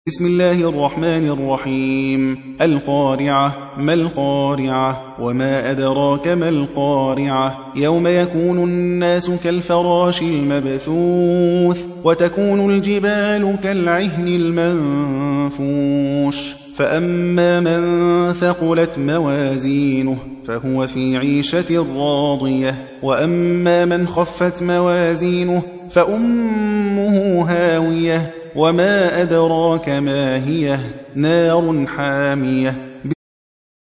بسم الله الرحمن الرحيم القارعة ما القارعة وما أدراك ما القارعة يوم يكون الناس كالفراش المبثوث وتكون الجبال كالعهن المنفوش فأما من ثقلت موازينه فهو في عيشة راضية وأما من خفت موازينه فأمه هاوية وما أدراك ما هي نار حامية